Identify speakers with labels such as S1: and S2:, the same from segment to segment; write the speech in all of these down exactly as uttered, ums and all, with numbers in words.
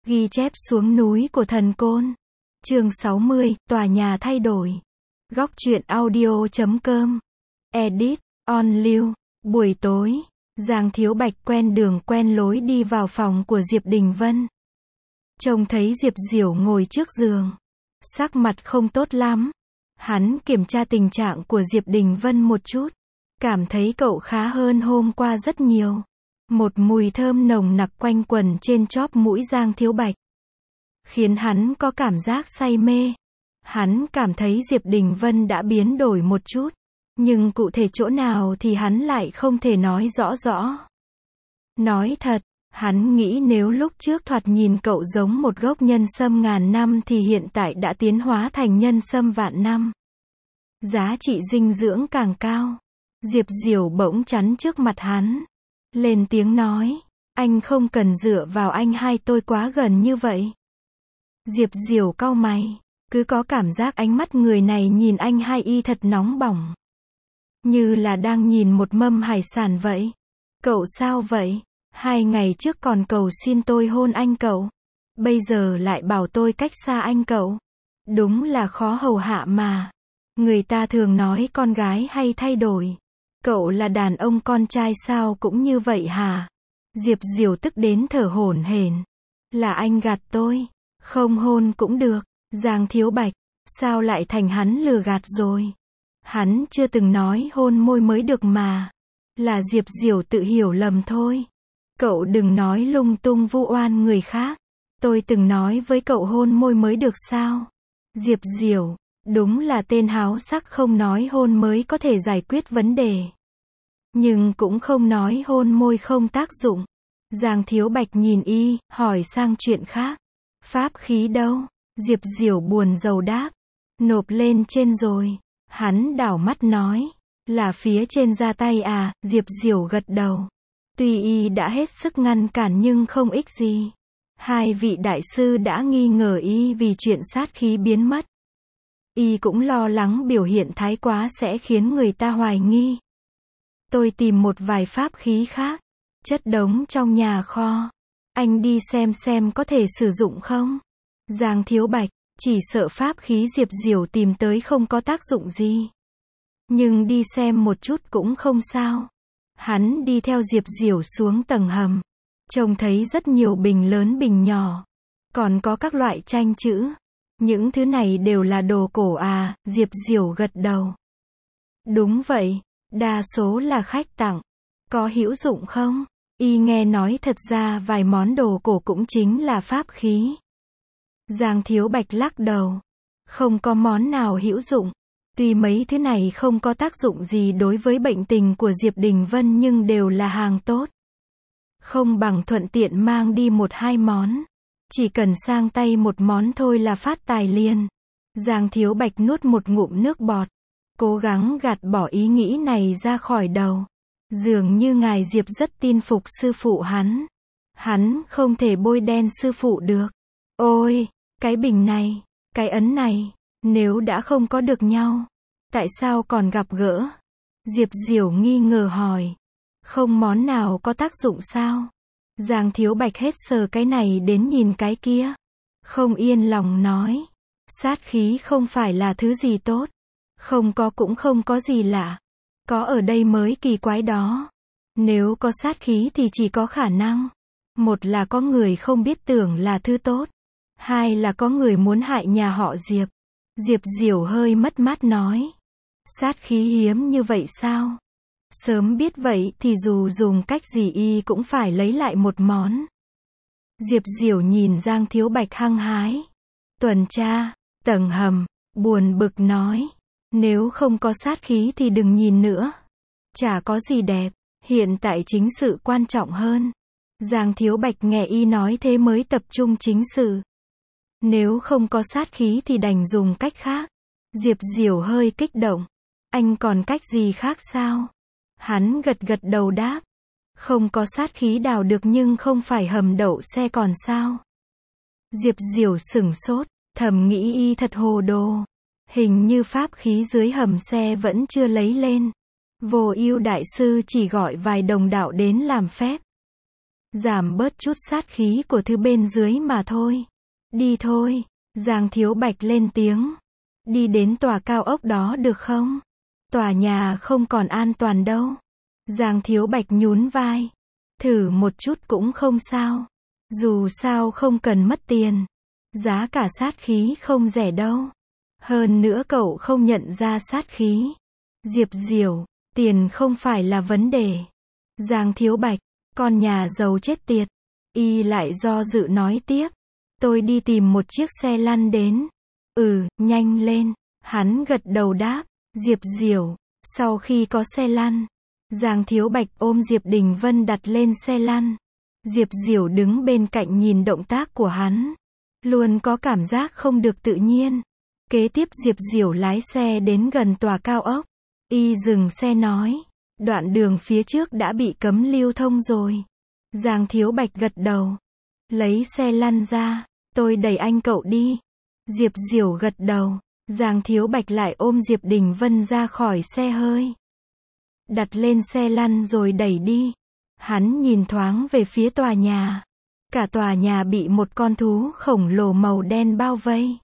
S1: Ghi chép xuống núi của thần côn. Chương sáu mươi, tòa nhà thay đổi. Góc truyện audio chấm com. Edit, on lưu. Buổi tối, Giang Thiếu Bạch quen đường quen lối đi vào phòng của Diệp Đình Vân. Trông thấy Diệp Diểu ngồi trước giường. Sắc mặt không tốt lắm. Hắn kiểm tra tình trạng của Diệp Đình Vân một chút. Cảm thấy cậu khá hơn hôm qua rất nhiều. Một mùi thơm nồng nặc quanh quẩn trên chóp mũi Giang Thiếu Bạch. Khiến hắn có cảm giác say mê. Hắn cảm thấy Diệp Đình Vân đã biến đổi một chút. Nhưng cụ thể chỗ nào thì hắn lại không thể nói rõ rõ. Nói thật, hắn nghĩ nếu lúc trước thoạt nhìn cậu giống một gốc nhân sâm ngàn năm thì hiện tại đã tiến hóa thành nhân sâm vạn năm. Giá trị dinh dưỡng càng cao. Diệp Diểu bỗng chắn trước mặt hắn. Lên tiếng nói, anh không cần dựa vào anh hai tôi quá gần như vậy. Diệp Diểu cau mày, cứ có cảm giác ánh mắt người này nhìn anh hai y thật nóng bỏng. Như là đang nhìn một mâm hải sản vậy. Cậu sao vậy? Hai ngày trước còn cầu xin tôi hôn anh cậu. Bây giờ lại bảo tôi cách xa anh cậu. Đúng là khó hầu hạ mà. Người ta thường nói con gái hay thay đổi. Cậu là đàn ông con trai sao cũng như vậy hả? Diệp Diểu tức đến thở hổn hển. Là anh gạt tôi. Không hôn cũng được. Giang Thiếu Bạch, sao lại thành hắn lừa gạt rồi? Hắn chưa từng nói hôn môi mới được mà. Là Diệp Diểu tự hiểu lầm thôi. Cậu đừng nói lung tung vu oan người khác. Tôi từng nói với cậu hôn môi mới được sao? Diệp Diểu, đúng là tên háo sắc không nói hôn mới có thể giải quyết vấn đề. Nhưng cũng không nói hôn môi không tác dụng. Giang Thiếu Bạch nhìn y, hỏi sang chuyện khác. Pháp khí đâu? Diệp Diểu buồn rầu đáp. Nộp lên trên rồi. Hắn đảo mắt nói. Là phía trên ra tay à? Diệp Diểu gật đầu. Tuy y đã hết sức ngăn cản nhưng không ích gì. Hai vị đại sư đã nghi ngờ y vì chuyện sát khí biến mất. Y cũng lo lắng biểu hiện thái quá sẽ khiến người ta hoài nghi. Tôi tìm một vài pháp khí khác. Chất đống trong nhà kho. Anh đi xem xem có thể sử dụng không? Giang Thiếu Bạch, chỉ sợ pháp khí Diệp Diểu tìm tới không có tác dụng gì. Nhưng đi xem một chút cũng không sao. Hắn đi theo Diệp Diểu xuống tầng hầm. Trông thấy rất nhiều bình lớn bình nhỏ. Còn có các loại tranh chữ. Những thứ này đều là đồ cổ à? Diệp Diểu gật đầu. Đúng vậy, đa số là khách tặng. Có hữu dụng không? Y nghe nói thật ra vài món đồ cổ cũng chính là pháp khí. Giang Thiếu Bạch lắc đầu. Không có món nào hữu dụng. Tuy mấy thứ này không có tác dụng gì đối với bệnh tình của Diệp Đình Vân nhưng đều là hàng tốt. Không bằng thuận tiện mang đi một hai món. Chỉ cần sang tay một món thôi là phát tài liền. Giang Thiếu Bạch nuốt một ngụm nước bọt. Cố gắng gạt bỏ ý nghĩ này ra khỏi đầu. Dường như ngài Diệp rất tin phục sư phụ hắn. Hắn không thể bôi đen sư phụ được. Ôi, cái bình này, cái ấn này, nếu đã không có được nhau, tại sao còn gặp gỡ? Diệp Diểu nghi ngờ hỏi. Không món nào có tác dụng sao? Giang Thiếu Bạch hết sờ cái này đến nhìn cái kia. Không yên lòng nói. Sát khí không phải là thứ gì tốt. Không có cũng không có gì lạ. Có ở đây mới kỳ quái đó. Nếu có sát khí thì chỉ có khả năng. Một là có người không biết tưởng là thứ tốt. Hai là có người muốn hại nhà họ Diệp. Diệp Diểu hơi mất mát nói. Sát khí hiếm như vậy sao? Sớm biết vậy thì dù dùng cách gì y cũng phải lấy lại một món. Diệp Diểu nhìn Giang Thiếu Bạch hăng hái. Tuần tra, tầng hầm, buồn bực nói. Nếu không có sát khí thì đừng nhìn nữa. Chả có gì đẹp, hiện tại chính sự quan trọng hơn. Giang Thiếu Bạch nghe y nói thế mới tập trung chính sự. Nếu không có sát khí thì đành dùng cách khác. Diệp Diểu hơi kích động. Anh còn cách gì khác sao? Hắn gật gật đầu đáp. Không có sát khí đào được nhưng không phải hầm đậu xe còn sao? Diệp Diểu sửng sốt, thầm nghĩ y thật hồ đồ. Hình như pháp khí dưới hầm xe vẫn chưa lấy lên. Vô Ưu đại sư chỉ gọi vài đồng đạo đến làm phép. giảm bớt chút sát khí của thứ bên dưới mà thôi. Đi thôi, Giang Thiếu Bạch lên tiếng. Đi đến tòa cao ốc đó được không? Tòa nhà không còn an toàn đâu. Giang Thiếu Bạch nhún vai. Thử một chút cũng không sao. Dù sao không cần mất tiền. Giá cả sát khí không rẻ đâu. Hơn nữa cậu không nhận ra sát khí. Diệp Diểu, tiền không phải là vấn đề. Giang Thiếu Bạch, con nhà giàu chết tiệt. Y lại do dự nói tiếp. Tôi đi tìm một chiếc xe lăn đến. Ừ, nhanh lên. Hắn gật đầu đáp. Diệp Diểu, sau khi có xe lăn, Giang Thiếu Bạch ôm Diệp Đình Vân đặt lên xe lăn. Diệp Diểu đứng bên cạnh nhìn động tác của hắn. Luôn có cảm giác không được tự nhiên. Kế tiếp Diệp Diểu lái xe đến gần tòa cao ốc. Y dừng xe nói. Đoạn đường phía trước đã bị cấm lưu thông rồi. Giang Thiếu Bạch gật đầu. Lấy xe lăn ra. Tôi đẩy anh cậu đi. Diệp Diểu gật đầu. Giang Thiếu Bạch lại ôm Diệp Đình Vân ra khỏi xe hơi. Đặt lên xe lăn rồi đẩy đi. Hắn nhìn thoáng về phía tòa nhà. Cả tòa nhà bị một con thú khổng lồ màu đen bao vây.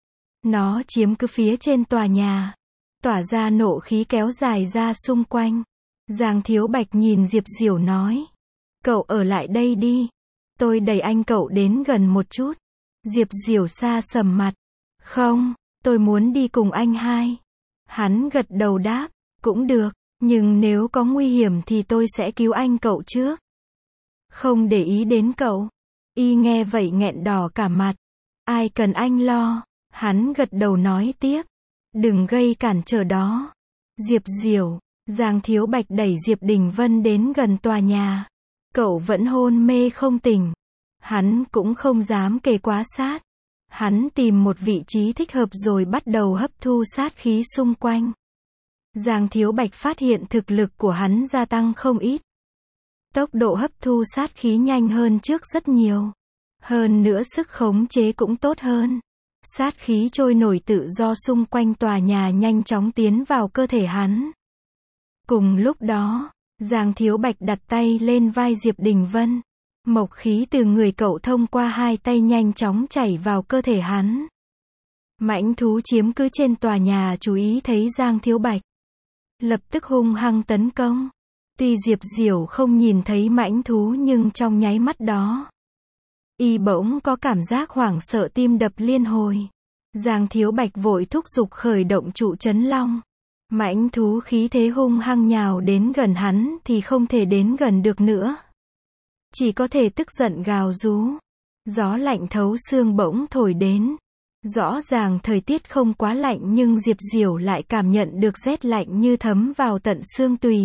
S1: Nó chiếm cứ phía trên tòa nhà. Tỏa ra nộ khí kéo dài ra xung quanh. Giang Thiếu Bạch nhìn Diệp Diểu nói. Cậu ở lại đây đi. Tôi đẩy anh cậu đến gần một chút. Diệp Diểu xa sầm mặt. Không, tôi muốn đi cùng anh hai. Hắn gật đầu đáp. Cũng được, nhưng nếu có nguy hiểm thì tôi sẽ cứu anh cậu trước. Không để ý đến cậu. Y nghe vậy nghẹn đỏ cả mặt. Ai cần anh lo. Hắn gật đầu nói tiếp. Đừng gây cản trở đó. Diệp Diểu. Giang Thiếu Bạch đẩy Diệp Đình Vân đến gần tòa nhà. Cậu vẫn hôn mê không tỉnh. Hắn cũng không dám kề quá sát. Hắn tìm một vị trí thích hợp rồi bắt đầu hấp thu sát khí xung quanh. Giang Thiếu Bạch phát hiện thực lực của hắn gia tăng không ít. Tốc độ hấp thu sát khí nhanh hơn trước rất nhiều. Hơn nữa sức khống chế cũng tốt hơn. Sát khí trôi nổi tự do xung quanh tòa nhà nhanh chóng tiến vào cơ thể hắn. Cùng lúc đó, Giang Thiếu Bạch đặt tay lên vai Diệp Đình Vân. Mộc khí từ người cậu thông qua hai tay nhanh chóng chảy vào cơ thể hắn. Mãnh thú chiếm cứ trên tòa nhà chú ý thấy Giang Thiếu Bạch. Lập tức hung hăng tấn công. Tuy Diệp Diểu không nhìn thấy mãnh thú nhưng trong nháy mắt đó, y bỗng có cảm giác hoảng sợ tim đập liên hồi. Giang Thiếu Bạch vội thúc giục khởi động trụ trấn long. Mãnh thú khí thế hung hăng nhào đến gần hắn thì không thể đến gần được nữa. Chỉ có thể tức giận gào rú. Gió lạnh thấu xương bỗng thổi đến. Rõ ràng thời tiết không quá lạnh nhưng Diệp Diểu lại cảm nhận được rét lạnh như thấm vào tận xương tùy.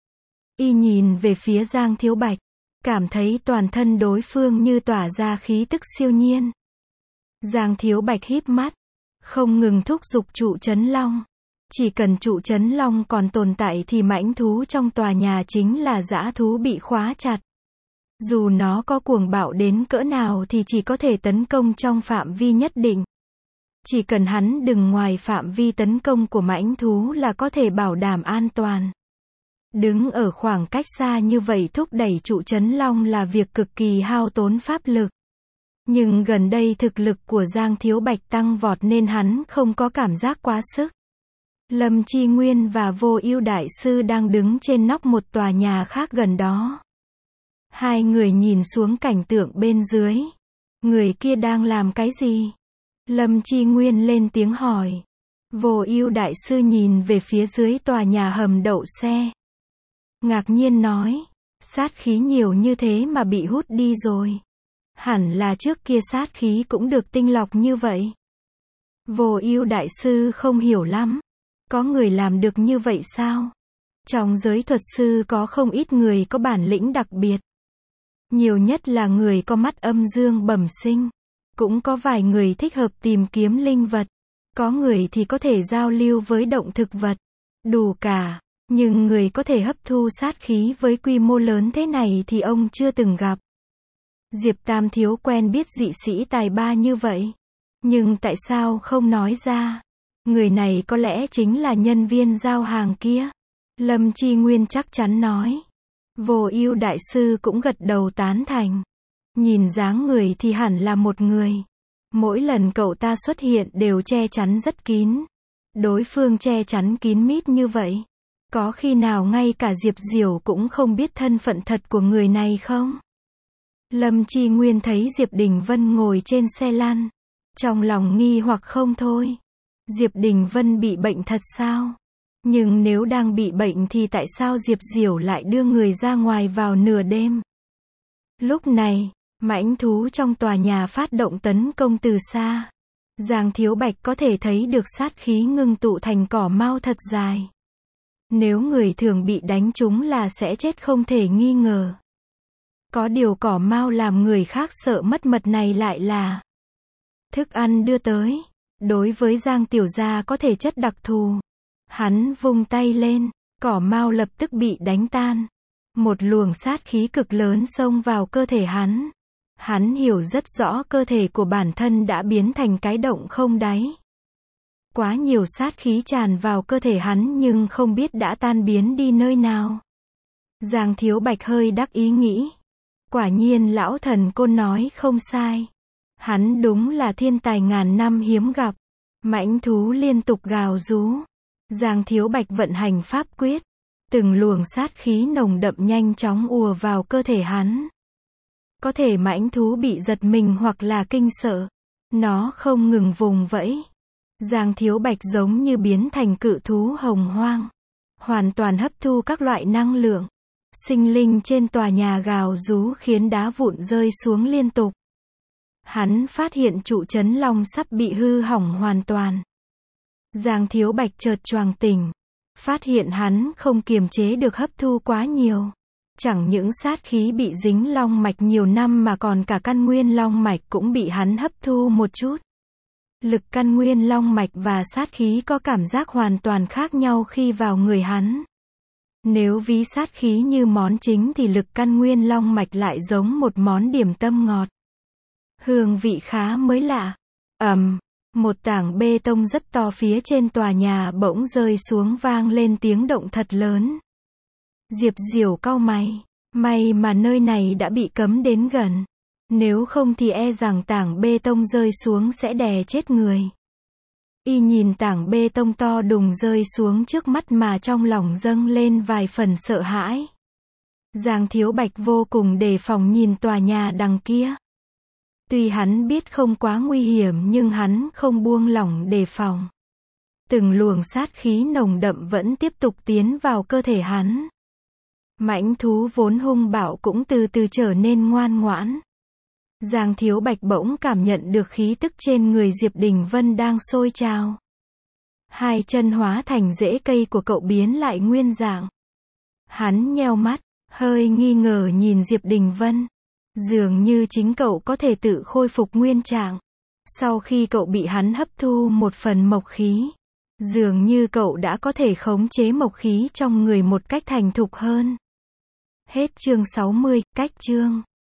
S1: Y nhìn về phía Giang Thiếu Bạch. Cảm thấy toàn thân đối phương như tỏa ra khí tức siêu nhiên. Giang Thiếu Bạch híp mắt. Không ngừng thúc giục trụ trấn long. Chỉ cần trụ trấn long còn tồn tại thì mãnh thú trong tòa nhà chính là dã thú bị khóa chặt. Dù nó có cuồng bạo đến cỡ nào thì chỉ có thể tấn công trong phạm vi nhất định. Chỉ cần hắn đừng ngoài phạm vi tấn công của mãnh thú là có thể bảo đảm an toàn. Đứng ở khoảng cách xa như vậy thúc đẩy trụ trấn long là việc cực kỳ hao tốn pháp lực. Nhưng gần đây thực lực của Giang Thiếu Bạch tăng vọt nên hắn không có cảm giác quá sức. Lâm Chi Nguyên và Vô Ưu Đại Sư đang đứng trên nóc một tòa nhà khác gần đó. Hai người nhìn xuống cảnh tượng bên dưới. Người kia đang làm cái gì? Lâm Chi Nguyên lên tiếng hỏi. Vô Ưu Đại Sư nhìn về phía dưới tòa nhà hầm đậu xe. Ngạc nhiên nói. Sát khí nhiều như thế mà bị hút đi rồi. Hẳn là trước kia sát khí cũng được tinh lọc như vậy. Vô Ưu Đại Sư không hiểu lắm. Có người làm được như vậy sao? Trong giới thuật sư có không ít người có bản lĩnh đặc biệt. Nhiều nhất là người có mắt âm dương bẩm sinh. Cũng có vài người thích hợp tìm kiếm linh vật. Có người thì có thể giao lưu với động thực vật. Đủ cả. Nhưng người có thể hấp thu sát khí với quy mô lớn thế này thì ông chưa từng gặp. Diệp Tam Thiếu quen biết dị sĩ tài ba như vậy. Nhưng tại sao không nói ra? Người này có lẽ chính là nhân viên giao hàng kia. Lâm Chi Nguyên chắc chắn nói. Vô Ưu đại sư cũng gật đầu tán thành. Nhìn dáng người thì hẳn là một người. Mỗi lần cậu ta xuất hiện đều che chắn rất kín. Đối phương che chắn kín mít như vậy. Có khi nào ngay cả Diệp Diểu cũng không biết thân phận thật của người này không? Lâm Chi Nguyên thấy Diệp Đình Vân ngồi trên xe lăn. Trong lòng nghi hoặc không thôi. Diệp Đình Vân bị bệnh thật sao? Nhưng nếu đang bị bệnh thì tại sao Diệp Diểu lại đưa người ra ngoài vào nửa đêm? Lúc này, mãnh thú trong tòa nhà phát động tấn công từ xa. Giang Thiếu Bạch có thể thấy được sát khí ngưng tụ thành cỏ mau thật dài. Nếu người thường bị đánh trúng là sẽ chết không thể nghi ngờ. Có điều cỏ mau làm người khác sợ mất mật này lại là thức ăn đưa tới. Đối với Giang Tiểu Gia có thể chất đặc thù. Hắn vung tay lên, cỏ mau lập tức bị đánh tan. Một luồng sát khí cực lớn xông vào cơ thể hắn. Hắn hiểu rất rõ cơ thể của bản thân đã biến thành cái động không đáy. Quá nhiều sát khí tràn vào cơ thể hắn nhưng không biết đã tan biến đi nơi nào. Giang Thiếu Bạch hơi đắc ý nghĩ. Quả nhiên lão thần côn nói không sai. Hắn đúng là thiên tài ngàn năm hiếm gặp. Mãnh thú liên tục gào rú. Giang Thiếu Bạch vận hành pháp quyết. Từng luồng sát khí nồng đậm nhanh chóng ùa vào cơ thể hắn. Có thể mãnh thú bị giật mình hoặc là kinh sợ. Nó không ngừng vùng vẫy. Giang Thiếu Bạch giống như biến thành cự thú hồng hoang. Hoàn toàn hấp thu các loại năng lượng. Sinh linh trên tòa nhà gào rú khiến đá vụn rơi xuống liên tục. Hắn phát hiện trụ trấn long sắp bị hư hỏng hoàn toàn. Giang Thiếu Bạch chợt choàng tỉnh. Phát hiện hắn không kiềm chế được hấp thu quá nhiều. Chẳng những sát khí bị dính long mạch nhiều năm mà còn cả căn nguyên long mạch cũng bị hắn hấp thu một chút. Lực căn nguyên long mạch và sát khí có cảm giác hoàn toàn khác nhau khi vào người hắn. Nếu ví sát khí như món chính thì lực căn nguyên long mạch lại giống một món điểm tâm ngọt. Hương vị khá mới lạ. Ầm, một tảng bê tông rất to phía trên tòa nhà bỗng rơi xuống vang lên tiếng động thật lớn. Diệp Diểu cau mày. May mà nơi này đã bị cấm đến gần. Nếu không thì e rằng tảng bê tông rơi xuống sẽ đè chết người. Y nhìn tảng bê tông to đùng rơi xuống trước mắt mà trong lòng dâng lên vài phần sợ hãi. Giang Thiếu Bạch vô cùng đề phòng nhìn tòa nhà đằng kia. Tuy hắn biết không quá nguy hiểm nhưng hắn không buông lỏng đề phòng. Từng luồng sát khí nồng đậm vẫn tiếp tục tiến vào cơ thể hắn. Mãnh thú vốn hung bạo cũng từ từ trở nên ngoan ngoãn. Giang Thiếu Bạch bỗng cảm nhận được khí tức trên người Diệp Đình Vân đang sôi trào. Hai chân hóa thành rễ cây của cậu biến lại nguyên dạng. Hắn nheo mắt, hơi nghi ngờ nhìn Diệp Đình Vân. Dường như chính cậu có thể tự khôi phục nguyên trạng. Sau khi cậu bị hắn hấp thu một phần mộc khí. Dường như cậu đã có thể khống chế mộc khí trong người một cách thành thục hơn. Hết chương sáu mươi, cách chương.